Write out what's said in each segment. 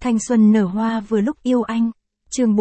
Thanh xuân nở hoa vừa lúc yêu anh. Chương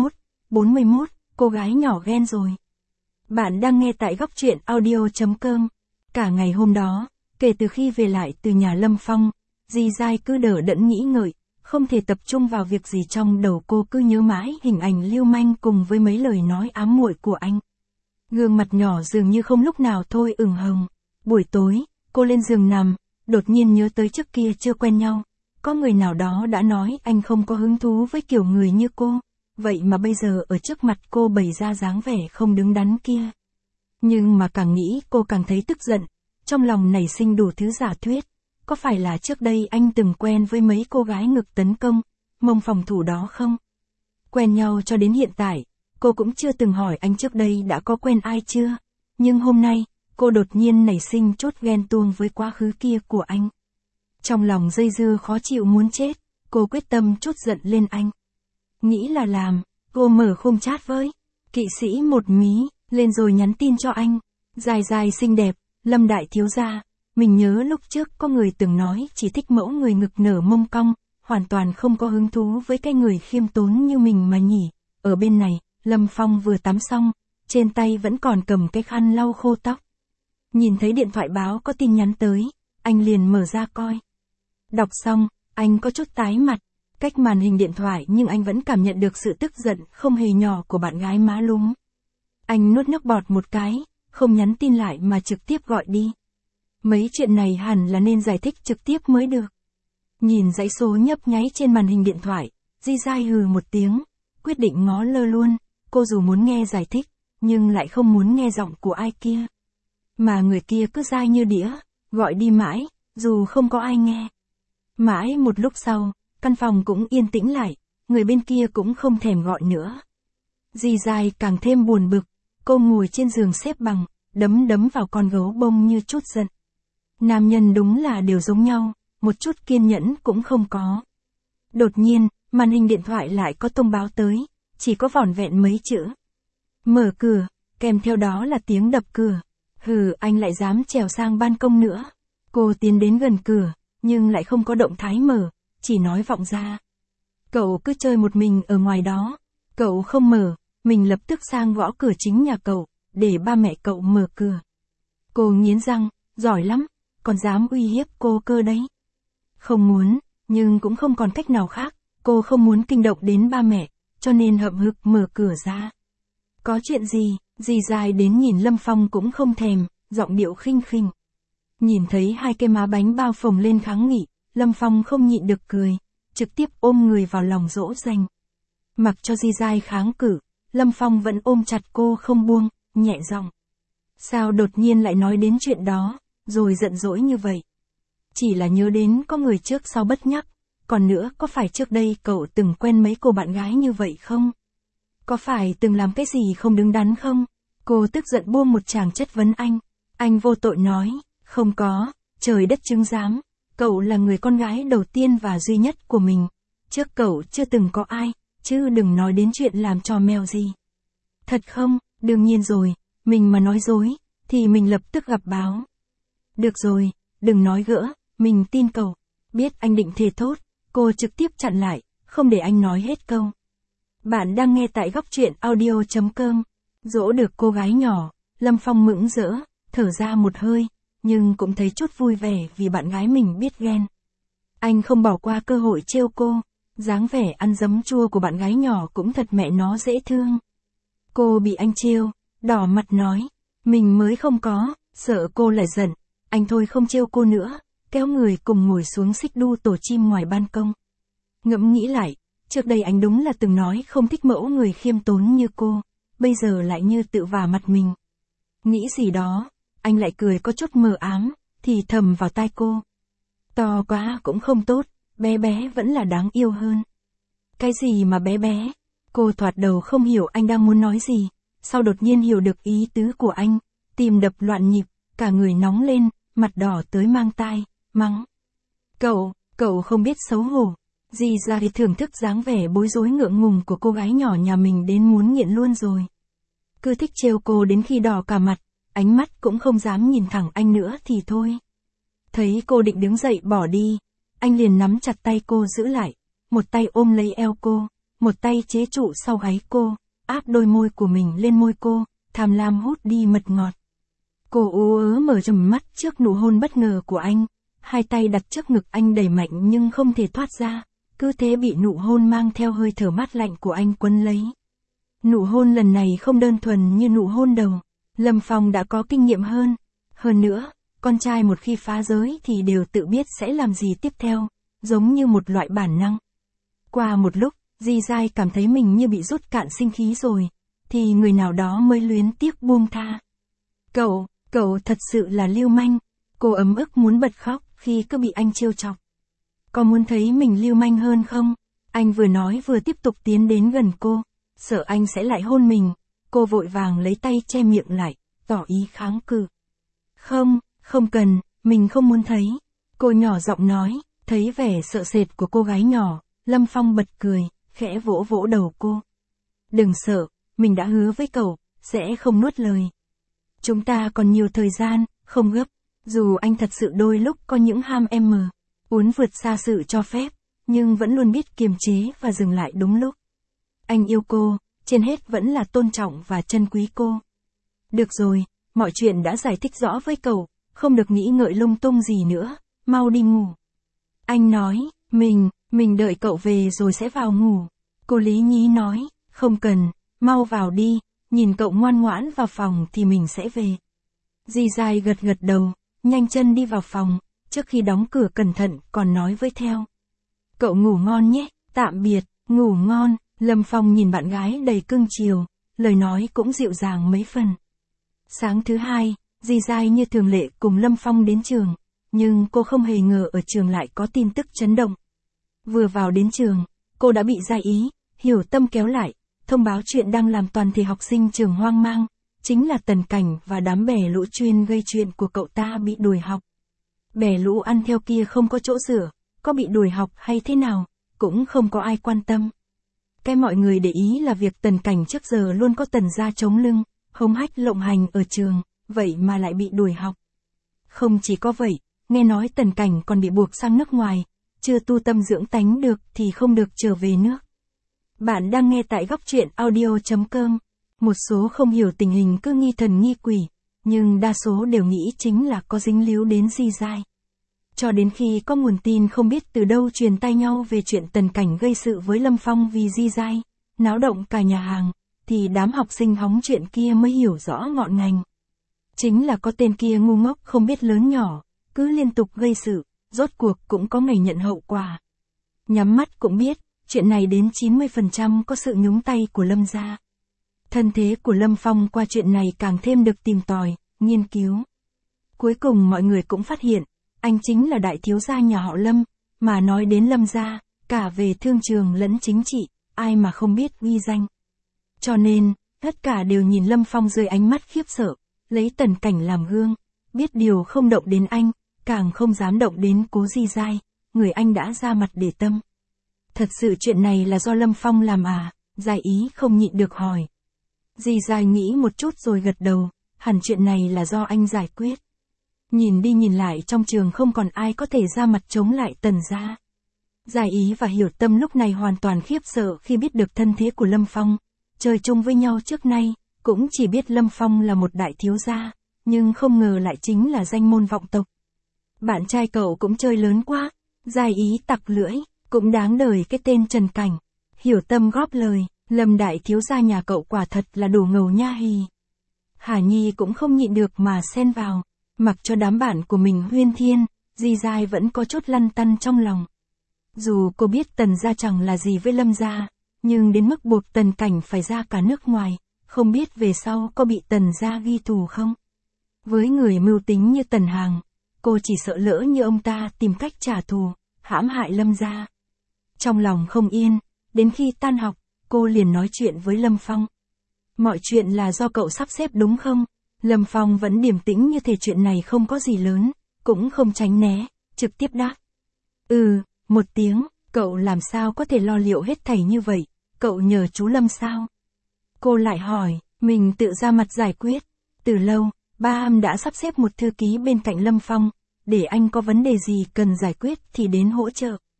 41, cô gái nhỏ ghen rồi. Bạn đang nghe tại góc truyện audio.com. Cả ngày hôm đó, kể từ khi về lại từ nhà Lâm Phong, dì dai cứ đờ đẫn nghĩ ngợi, không thể tập trung vào việc gì, trong đầu cô cứ nhớ mãi hình ảnh lưu manh cùng với mấy lời nói ám muội của anh. Gương mặt nhỏ dường như không lúc nào thôi ửng hồng. Buổi tối, cô lên giường nằm, đột nhiên nhớ tới trước kia chưa quen nhau. Có người nào đó đã nói anh không có hứng thú với kiểu người như cô, vậy mà bây giờ ở trước mặt cô bày ra dáng vẻ không đứng đắn kia. Nhưng mà càng nghĩ cô càng thấy tức giận, trong lòng nảy sinh đủ thứ giả thuyết. Có phải là trước đây anh từng quen với mấy cô gái ngực tấn công, mông phòng thủ đó không? Quen nhau cho đến hiện tại, cô cũng chưa từng hỏi anh trước đây đã có quen ai chưa. Nhưng hôm nay, cô đột nhiên nảy sinh chút ghen tuông với quá khứ kia của anh. Trong lòng dây dưa khó chịu muốn chết, cô quyết tâm trút giận lên anh. Nghĩ là làm, cô mở khung chat với kỵ sĩ một mí, lên rồi nhắn tin cho anh. Dài dài xinh đẹp, Lâm đại thiếu gia, mình nhớ lúc trước có người từng nói chỉ thích mẫu người ngực nở mông cong, hoàn toàn không có hứng thú với cái người khiêm tốn như mình mà nhỉ. Ở bên này, Lâm Phong vừa tắm xong, trên tay vẫn còn cầm cái khăn lau khô tóc. Nhìn thấy điện thoại báo có tin nhắn tới, anh liền mở ra coi. Đọc xong, anh có chút tái mặt, cách màn hình điện thoại nhưng anh vẫn cảm nhận được sự tức giận không hề nhỏ của bạn gái má lúm. Anh nuốt nước bọt một cái, không nhắn tin lại mà trực tiếp gọi đi. Mấy chuyện này hẳn là nên giải thích trực tiếp mới được. Nhìn dãy số nhấp nháy trên màn hình điện thoại, Di Dai hừ một tiếng, quyết định ngó lơ luôn. Cô dù muốn nghe giải thích, nhưng lại không muốn nghe giọng của ai kia. Mà người kia cứ dai như đĩa, gọi đi mãi, dù không có ai nghe. Mãi một lúc sau, căn phòng cũng yên tĩnh lại, người bên kia cũng không thèm gọi nữa. Di Dai càng thêm buồn bực, cô ngồi trên giường xếp bằng, đấm vào con gấu bông như chút giận. Nam nhân đúng là đều giống nhau, một chút kiên nhẫn cũng không có. Đột nhiên, màn hình điện thoại lại có thông báo tới, chỉ có vỏn vẹn mấy chữ. Mở cửa, kèm theo đó là tiếng đập cửa. Hừ, anh lại dám trèo sang ban công nữa. Cô tiến đến gần cửa, nhưng lại không có động thái mở, chỉ nói vọng ra. Cậu cứ chơi một mình ở ngoài đó. Cậu không mở, mình lập tức sang gõ cửa chính nhà cậu, để ba mẹ cậu mở cửa. Cô nghiến răng, giỏi lắm, còn dám uy hiếp cô cơ đấy. Không muốn, nhưng cũng không còn cách nào khác, cô không muốn kinh động đến ba mẹ, cho nên hậm hực mở cửa ra. Có chuyện gì? Dì dài đến nhìn Lâm Phong cũng không thèm, giọng điệu khinh khinh. Nhìn thấy hai cái má bánh bao phồng lên kháng nghị, Lâm Phong không nhịn được cười, trực tiếp ôm người vào lòng dỗ dành. Mặc cho dì dài kháng cự, Lâm Phong vẫn ôm chặt cô không buông, nhẹ giọng. Sao đột nhiên lại nói đến chuyện đó, rồi giận dỗi như vậy? Chỉ là nhớ đến có người trước sau bất nhắc, còn nữa có phải trước đây cậu từng quen mấy cô bạn gái như vậy không? Có phải từng làm cái gì không đứng đắn không? Cô tức giận buông một tràng chất vấn anh. Anh vô tội nói, không có, trời đất chứng giám, cậu là người con gái đầu tiên và duy nhất của mình. Trước cậu chưa từng có ai, chứ đừng nói đến chuyện làm trò mèo gì. Thật không? Đương nhiên rồi, mình mà nói dối, thì mình lập tức gặp báo. Được rồi, đừng nói gỡ, mình tin cậu. Biết anh định thề thốt, cô trực tiếp chặn lại, không để anh nói hết câu. Bạn đang nghe tại góc truyện audio.com. Dỗ được cô gái nhỏ, Lâm Phong mững rỡ, thở ra một hơi, nhưng cũng thấy chút vui vẻ vì bạn gái mình biết ghen. Anh không bỏ qua cơ hội trêu cô, dáng vẻ ăn giấm chua của bạn gái nhỏ cũng thật mẹ nó dễ thương. Cô bị anh trêu, đỏ mặt nói, mình mới không có, sợ cô lại giận, anh thôi không trêu cô nữa, kéo người cùng ngồi xuống xích đu tổ chim ngoài ban công. Ngẫm nghĩ lại, trước đây anh đúng là từng nói không thích mẫu người khiêm tốn như cô, bây giờ lại như tự vả mặt mình. Nghĩ gì đó, anh lại cười có chút mờ ám, thì thầm vào tai cô. To quá cũng không tốt, bé bé vẫn là đáng yêu hơn. Cái gì mà bé bé? Cô thoạt đầu không hiểu anh đang muốn nói gì, sau đột nhiên hiểu được ý tứ của anh, tim đập loạn nhịp, cả người nóng lên, mặt đỏ tới mang tai, mắng. Cậu không biết xấu hổ. Dì ra thì thưởng thức dáng vẻ bối rối ngượng ngùng của cô gái nhỏ nhà mình đến muốn nghiện luôn rồi. Cứ thích trêu cô đến khi đỏ cả mặt, ánh mắt cũng không dám nhìn thẳng anh nữa thì thôi. Thấy cô định đứng dậy bỏ đi, anh liền nắm chặt tay cô giữ lại, một tay ôm lấy eo cô, một tay chế trụ sau gáy cô, áp đôi môi của mình lên môi cô, tham lam hút đi mật ngọt. Cô ú ớ mở trầm mắt trước nụ hôn bất ngờ của anh, hai tay đặt trước ngực anh đẩy mạnh nhưng không thể thoát ra, cứ thế bị nụ hôn mang theo hơi thở mát lạnh của anh quấn lấy. Nụ hôn lần này không đơn thuần như nụ hôn đầu, Lâm Phong đã có kinh nghiệm hơn. Hơn nữa, con trai một khi phá giới thì đều tự biết sẽ làm gì tiếp theo, giống như một loại bản năng. Qua một lúc, Di Giai cảm thấy mình như bị rút cạn sinh khí rồi, thì người nào đó mới luyến tiếc buông tha. Cậu thật sự là lưu manh, cô ấm ức muốn bật khóc khi cứ bị anh trêu chọc. Có muốn thấy mình lưu manh hơn không? Anh vừa nói vừa tiếp tục tiến đến gần cô, sợ anh sẽ lại hôn mình, cô vội vàng lấy tay che miệng lại, tỏ ý kháng cự. Không cần, mình không muốn thấy. Cô nhỏ giọng nói, thấy vẻ sợ sệt của cô gái nhỏ, Lâm Phong bật cười, khẽ vỗ vỗ đầu cô. Đừng sợ, mình đã hứa với cậu, sẽ không nuốt lời. Chúng ta còn nhiều thời gian, không gấp, dù anh thật sự đôi lúc có những ham muốn vượt xa sự cho phép, nhưng vẫn luôn biết kiềm chế và dừng lại đúng lúc. Anh yêu cô, trên hết vẫn là tôn trọng và trân quý cô. Được rồi, mọi chuyện đã giải thích rõ với cậu, không được nghĩ ngợi lung tung gì nữa, mau đi ngủ. Anh nói, mình đợi cậu về rồi sẽ vào ngủ. Cô Lý Nhí nói, không cần, mau vào đi, nhìn cậu ngoan ngoãn vào phòng thì mình sẽ về. Di Giai gật đầu, nhanh chân đi vào phòng, trước khi đóng cửa cẩn thận còn nói với theo. Cậu ngủ ngon nhé, tạm biệt, ngủ ngon. Lâm Phong nhìn bạn gái đầy cưng chiều, lời nói cũng dịu dàng mấy phần. Sáng thứ hai, Di Giai như thường lệ cùng Lâm Phong đến trường, nhưng cô không hề ngờ ở trường lại có tin tức chấn động. Vừa vào đến trường, cô đã bị Gia Ý, Hiểu Tâm kéo lại, thông báo chuyện đang làm toàn thể học sinh trường hoang mang, chính là Tần Cảnh và đám bè lũ chuyên gây chuyện của cậu ta bị đuổi học. Bè lũ ăn theo kia không có chỗ rửa, có bị đuổi học hay thế nào, cũng không có ai quan tâm. Cái mọi người để ý là việc Tần Cảnh trước giờ luôn có Tần gia chống lưng, hống hách lộng hành ở trường, vậy mà lại bị đuổi học. Không chỉ có vậy, nghe nói Tần Cảnh còn bị buộc sang nước ngoài, chưa tu tâm dưỡng tánh được thì không được trở về nước. Bạn đang nghe tại góc truyện audio.com. Một số không hiểu tình hình cứ nghi thần nghi quỷ, nhưng đa số đều nghĩ chính là có dính líu đến Di Giai. Cho đến khi có nguồn tin không biết từ đâu truyền tai nhau về chuyện Tần Cảnh gây sự với Lâm Phong vì Di Giai, náo động cả nhà hàng, thì đám học sinh hóng chuyện kia mới hiểu rõ ngọn ngành. Chính là có tên kia ngu ngốc không biết lớn nhỏ, cứ liên tục gây sự, rốt cuộc cũng có ngày nhận hậu quả. Nhắm mắt cũng biết, chuyện này đến 90% có sự nhúng tay của Lâm gia. Thân thế của Lâm Phong qua chuyện này càng thêm được tìm tòi, nghiên cứu. Cuối cùng mọi người cũng phát hiện, anh chính là đại thiếu gia nhà họ Lâm, mà nói đến Lâm gia, cả về thương trường lẫn chính trị, ai mà không biết uy danh. Cho nên, tất cả đều nhìn Lâm Phong dưới ánh mắt khiếp sợ, lấy Tần Cảnh làm gương, biết điều không động đến anh, càng không dám động đến Cố Di Giai, người anh đã ra mặt để tâm. Thật sự chuyện này là do Lâm Phong làm à? Giai Ý không nhịn được hỏi. Di Giai nghĩ một chút rồi gật đầu, hẳn chuyện này là do anh giải quyết. Nhìn đi nhìn lại trong trường không còn ai có thể ra mặt chống lại Tần gia. Giai Ý và Hiểu Tâm lúc này hoàn toàn khiếp sợ khi biết được thân thế của Lâm Phong. Chơi chung với nhau trước nay, cũng chỉ biết Lâm Phong là một đại thiếu gia, nhưng không ngờ lại chính là danh môn vọng tộc. Bạn trai cậu cũng chơi lớn quá, Giai Ý tặc lưỡi, cũng đáng đời cái tên Trần Cảnh. Hiểu Tâm góp lời, Lâm đại thiếu gia nhà cậu quả thật là đồ ngầu nha hì. Hà Nhi cũng không nhịn được mà xen vào, mặc cho đám bạn của mình huyên thiên, Di Giai vẫn có chút lăn tăn trong lòng. Dù cô biết Tần gia chẳng là gì với Lâm gia, nhưng đến mức buộc Tần Cảnh phải ra cả nước ngoài, không biết về sau có bị Tần gia ghi thù không? Với người mưu tính như Tần Hàng, cô chỉ sợ lỡ như ông ta tìm cách trả thù, hãm hại Lâm gia. Trong lòng không yên, đến khi tan học, cô liền nói chuyện với Lâm Phong. Mọi chuyện là do cậu sắp xếp đúng không? Lâm Phong vẫn điềm tĩnh như thể chuyện này không có gì lớn, cũng không tránh né, trực tiếp đáp. Một tiếng, cậu làm sao có thể lo liệu hết thảy như vậy, cậu nhờ chú Lâm sao? Cô lại hỏi, mình tự ra mặt giải quyết. Từ lâu, ba đã sắp xếp một thư ký bên cạnh Lâm Phong, để anh có vấn đề gì cần giải quyết thì đến hỗ trợ.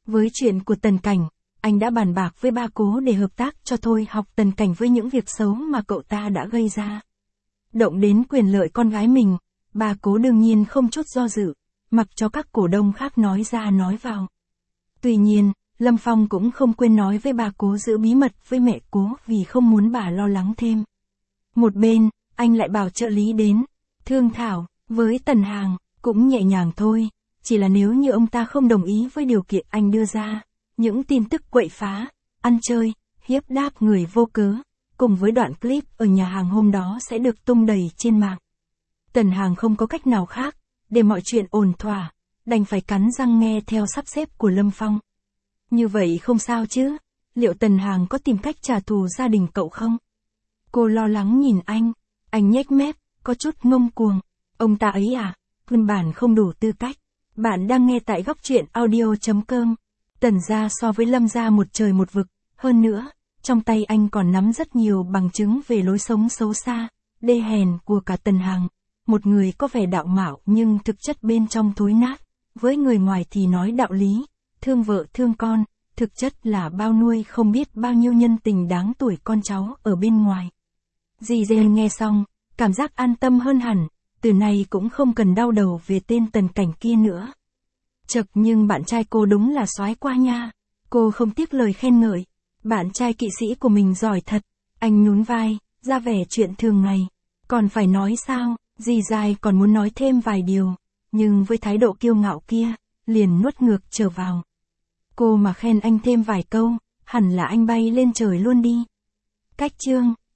Với chuyện của Tần Cảnh, anh đã bàn bạc với ba Cố để hợp tác cho Thôi Học Tần Cảnh với những việc xấu mà cậu ta đã gây ra. Động đến quyền lợi con gái mình, ba Cố đương nhiên không chút do dự, mặc cho các cổ đông khác nói ra nói vào. Tuy nhiên, Lâm Phong cũng không quên nói với ba Cố giữ bí mật với mẹ Cố vì không muốn bà lo lắng thêm. Một bên, anh lại bảo trợ lý đến, thương thảo, với Tần Hàng, cũng nhẹ nhàng thôi, chỉ là nếu như ông ta không đồng ý với điều kiện anh đưa ra, những tin tức quậy phá, ăn chơi, hiếp đáp người vô cớ, cùng với đoạn clip ở nhà hàng hôm đó sẽ được tung đầy trên mạng. Tần Hàng không có cách nào khác, để mọi chuyện ổn thỏa, đành phải cắn răng nghe theo sắp xếp của Lâm Phong. Như vậy không sao chứ, liệu Tần Hàng có tìm cách trả thù gia đình cậu không? Cô lo lắng nhìn anh nhếch mép, có chút ngông cuồng. Ông ta ấy à, căn bản không đủ tư cách. Bạn đang nghe tại góc truyện audio.com. Tần gia so với Lâm gia một trời một vực, hơn nữa, trong tay anh còn nắm rất nhiều bằng chứng về lối sống xấu xa, đê hèn của cả Tần Hàng. Một người có vẻ đạo mạo nhưng thực chất bên trong thối nát, với người ngoài thì nói đạo lý, thương vợ thương con, thực chất là bao nuôi không biết bao nhiêu nhân tình đáng tuổi con cháu ở bên ngoài. Dì Dên nghe xong, cảm giác an tâm hơn hẳn, từ nay cũng không cần đau đầu về tên Tần Cảnh kia nữa. Chật, nhưng bạn trai cô đúng là soái qua nha. Cô không tiếc lời khen ngợi. Bạn trai kỵ sĩ của mình giỏi thật. Anh nhún vai, ra vẻ chuyện thường ngày. Còn phải nói sao, dì dai còn muốn nói thêm vài điều. Nhưng với thái độ kiêu ngạo kia, liền nuốt ngược trở vào. Cô mà khen anh thêm vài câu, hẳn là anh bay lên trời luôn đi. Cách chương